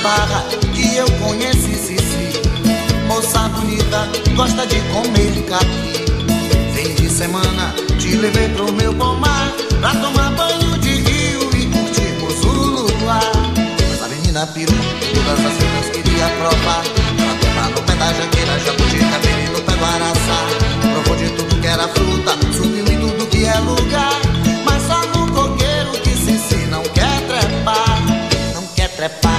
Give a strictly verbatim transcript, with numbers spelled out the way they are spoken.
barra que eu conheci Cici. Moça bonita, gosta de comer caqui. Fim de semana te levei pro meu pomar pra tomar banho de rio e curtirmos o luar. Essa menina pirou, todas as coisas queria provar. Ela tava no pé da jaqueira, jabuticaba e no pé do araçá. Provou de tudo que era fruta, subiu em tudo que é lugar. Mas só no coqueiro que Cici não quer trepar, não quer trepar.